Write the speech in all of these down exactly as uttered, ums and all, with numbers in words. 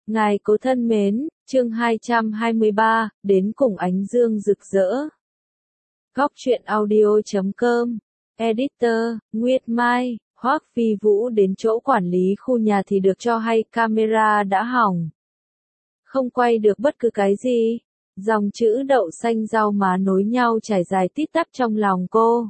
Ngài cố thân mến, chương hai trăm hai mươi ba, đến cùng ánh dương rực rỡ. Góc truyện audio chấm com, Editor, Nguyệt Mai, Hoắc Phi Vũ đến chỗ quản lý khu nhà thì được cho hay camera đã hỏng. Không quay được bất cứ cái gì. Dòng chữ đậu xanh rau má nối nhau trải dài tít tắp trong lòng cô.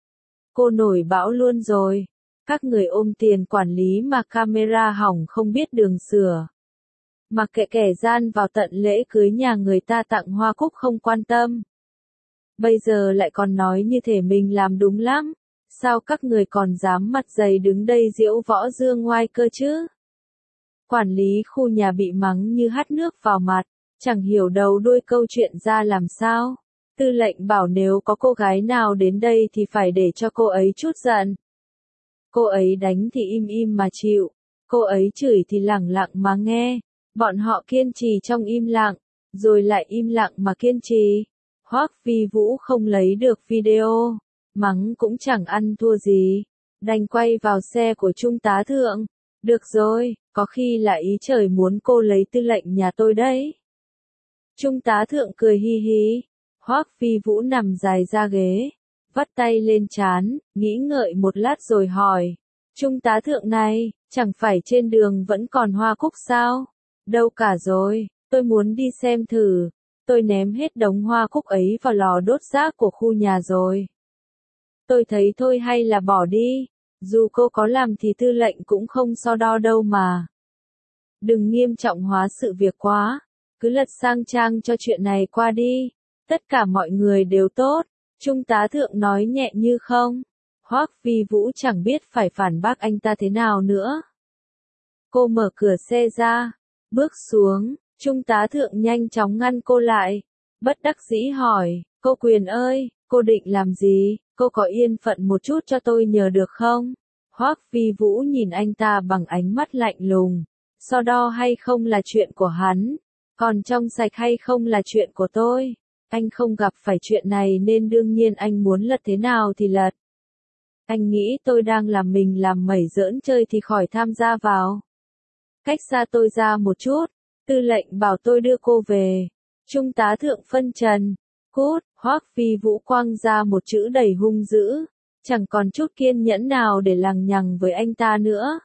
Cô nổi bão luôn rồi. Các người ôm tiền quản lý mà camera hỏng không biết đường sửa. Mặc kệ kẻ gian vào tận lễ cưới nhà người ta tặng hoa cúc không quan tâm. Bây giờ lại còn nói như thể mình làm đúng lắm. Sao các người còn dám mặt dày đứng đây diễu võ dương ngoai cơ chứ? Quản lý khu nhà bị mắng như hắt nước vào mặt, chẳng hiểu đầu đuôi câu chuyện ra làm sao. Tư lệnh bảo nếu có cô gái nào đến đây thì phải để cho cô ấy chút giận. Cô ấy đánh thì im im mà chịu, cô ấy chửi thì lẳng lặng mà nghe. Bọn họ kiên trì trong im lặng, rồi lại im lặng mà kiên trì. Hoắc Phi Vũ không lấy được video, mắng cũng chẳng ăn thua gì, đành quay vào xe của trung tá thượng. Được rồi, có khi là ý trời muốn cô lấy tư lệnh nhà tôi đấy. Trung tá thượng cười hi hi, Hoắc Phi Vũ nằm dài ra ghế, vắt tay lên trán, nghĩ ngợi một lát rồi hỏi. Trung tá thượng này, chẳng phải trên đường vẫn còn hoa cúc sao? Đâu cả rồi, tôi muốn đi xem thử. Tôi ném hết đống hoa cúc ấy vào lò đốt rác của khu nhà rồi. Tôi thấy thôi hay là bỏ đi. Dù cô có làm thì tư lệnh cũng không so đo đâu mà. Đừng nghiêm trọng hóa sự việc quá. Cứ lật sang trang cho chuyện này qua đi. Tất cả mọi người đều tốt. Trung tá thượng nói nhẹ như không. Hoắc Phi Vũ chẳng biết phải phản bác anh ta thế nào nữa. Cô mở cửa xe ra. Bước xuống, trung tá thượng nhanh chóng ngăn cô lại. Bất đắc dĩ hỏi, cô Quyền ơi, cô định làm gì, cô có yên phận một chút cho tôi nhờ được không? Hoắc Phi Vũ nhìn anh ta bằng ánh mắt lạnh lùng. So đo hay không là chuyện của hắn, còn trong sạch hay không là chuyện của tôi. Anh không gặp phải chuyện này nên đương nhiên anh muốn lật thế nào thì lật. Anh nghĩ tôi đang làm mình làm mẩy giỡn chơi thì khỏi tham gia vào. Cách xa tôi ra một chút, tư lệnh bảo tôi đưa cô về. Trung tá thượng phân trần, cút, Hoắc Phi Vũ quăng ra một chữ đầy hung dữ, chẳng còn chút kiên nhẫn nào để lằng nhằng với anh ta nữa.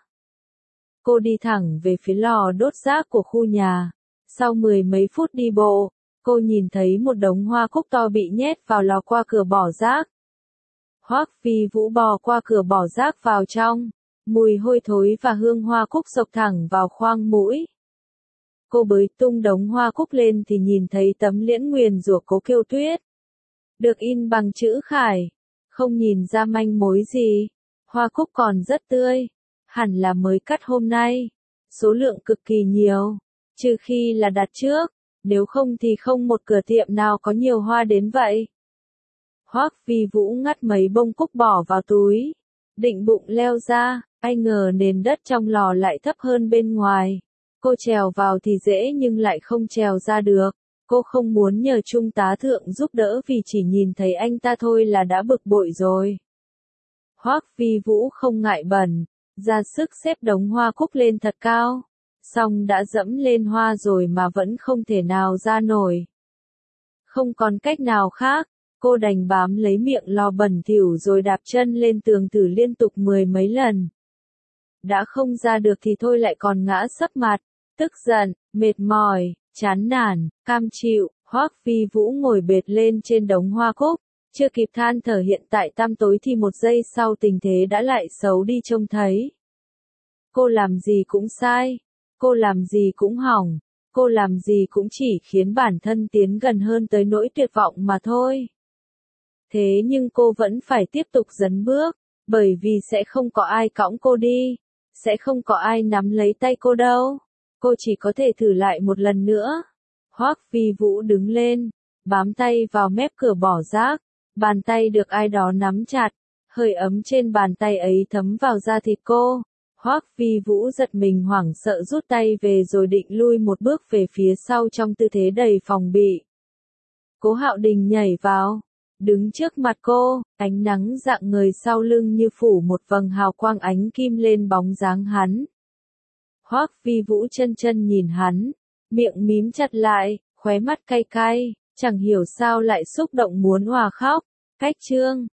Cô đi thẳng về phía lò đốt rác của khu nhà. Sau mười mấy phút đi bộ, cô nhìn thấy một đống hoa cúc to bị nhét vào lò qua cửa bỏ rác. Hoắc Phi Vũ bò qua cửa bỏ rác vào trong. Mùi hôi thối và hương hoa cúc xộc thẳng vào khoang mũi. Cô bới tung đống hoa cúc lên thì nhìn thấy tấm liễn nguyền rủa Cố Kiêu Tuyết. Được in bằng chữ khải. Không nhìn ra manh mối gì. Hoa cúc còn rất tươi. Hẳn là mới cắt hôm nay. Số lượng cực kỳ nhiều. Trừ khi là đặt trước. Nếu không thì không một cửa tiệm nào có nhiều hoa đến vậy. Hoắc Phi Vũ ngắt mấy bông cúc bỏ vào túi. Định bụng leo ra. Ai ngờ nền đất trong lò lại thấp hơn bên ngoài. Cô trèo vào thì dễ nhưng lại không trèo ra được. Cô không muốn nhờ trung tá thượng giúp đỡ vì chỉ nhìn thấy anh ta thôi là đã bực bội rồi. Hoắc Phi Vũ không ngại bẩn, ra sức xếp đống hoa cúc lên thật cao. Xong đã dẫm lên hoa rồi mà vẫn không thể nào ra nổi. Không còn cách nào khác, cô đành bám lấy miệng lò bẩn thỉu rồi đạp chân lên tường thử liên tục mười mấy lần. Đã không ra được thì thôi lại còn ngã sấp mặt, tức giận, mệt mỏi, chán nản, cam chịu. Hoắc Phi Vũ ngồi bệt lên trên đống hoa cúc, chưa kịp than thở hiện tại tăm tối thì một giây sau tình thế đã lại xấu đi trông thấy. Cô làm gì cũng sai, cô làm gì cũng hỏng, cô làm gì cũng chỉ khiến bản thân tiến gần hơn tới nỗi tuyệt vọng mà thôi. Thế nhưng cô vẫn phải tiếp tục dấn bước, bởi vì sẽ không có ai cõng cô đi. Sẽ không có ai nắm lấy tay cô đâu. Cô chỉ có thể thử lại một lần nữa. Hoắc Phi Vũ đứng lên, bám tay vào mép cửa bỏ rác. Bàn tay được ai đó nắm chặt. Hơi ấm trên bàn tay ấy thấm vào da thịt cô. Hoắc Phi Vũ giật mình hoảng sợ rút tay về rồi định lui một bước về phía sau trong tư thế đầy phòng bị. Cố Hạo Đình nhảy vào. Đứng trước mặt cô, ánh nắng dạng người sau lưng như phủ một vầng hào quang ánh kim lên bóng dáng hắn. Hoắc Phi Vũ chân chân nhìn hắn, miệng mím chặt lại, khóe mắt cay cay, chẳng hiểu sao lại xúc động muốn òa khóc. Cách chương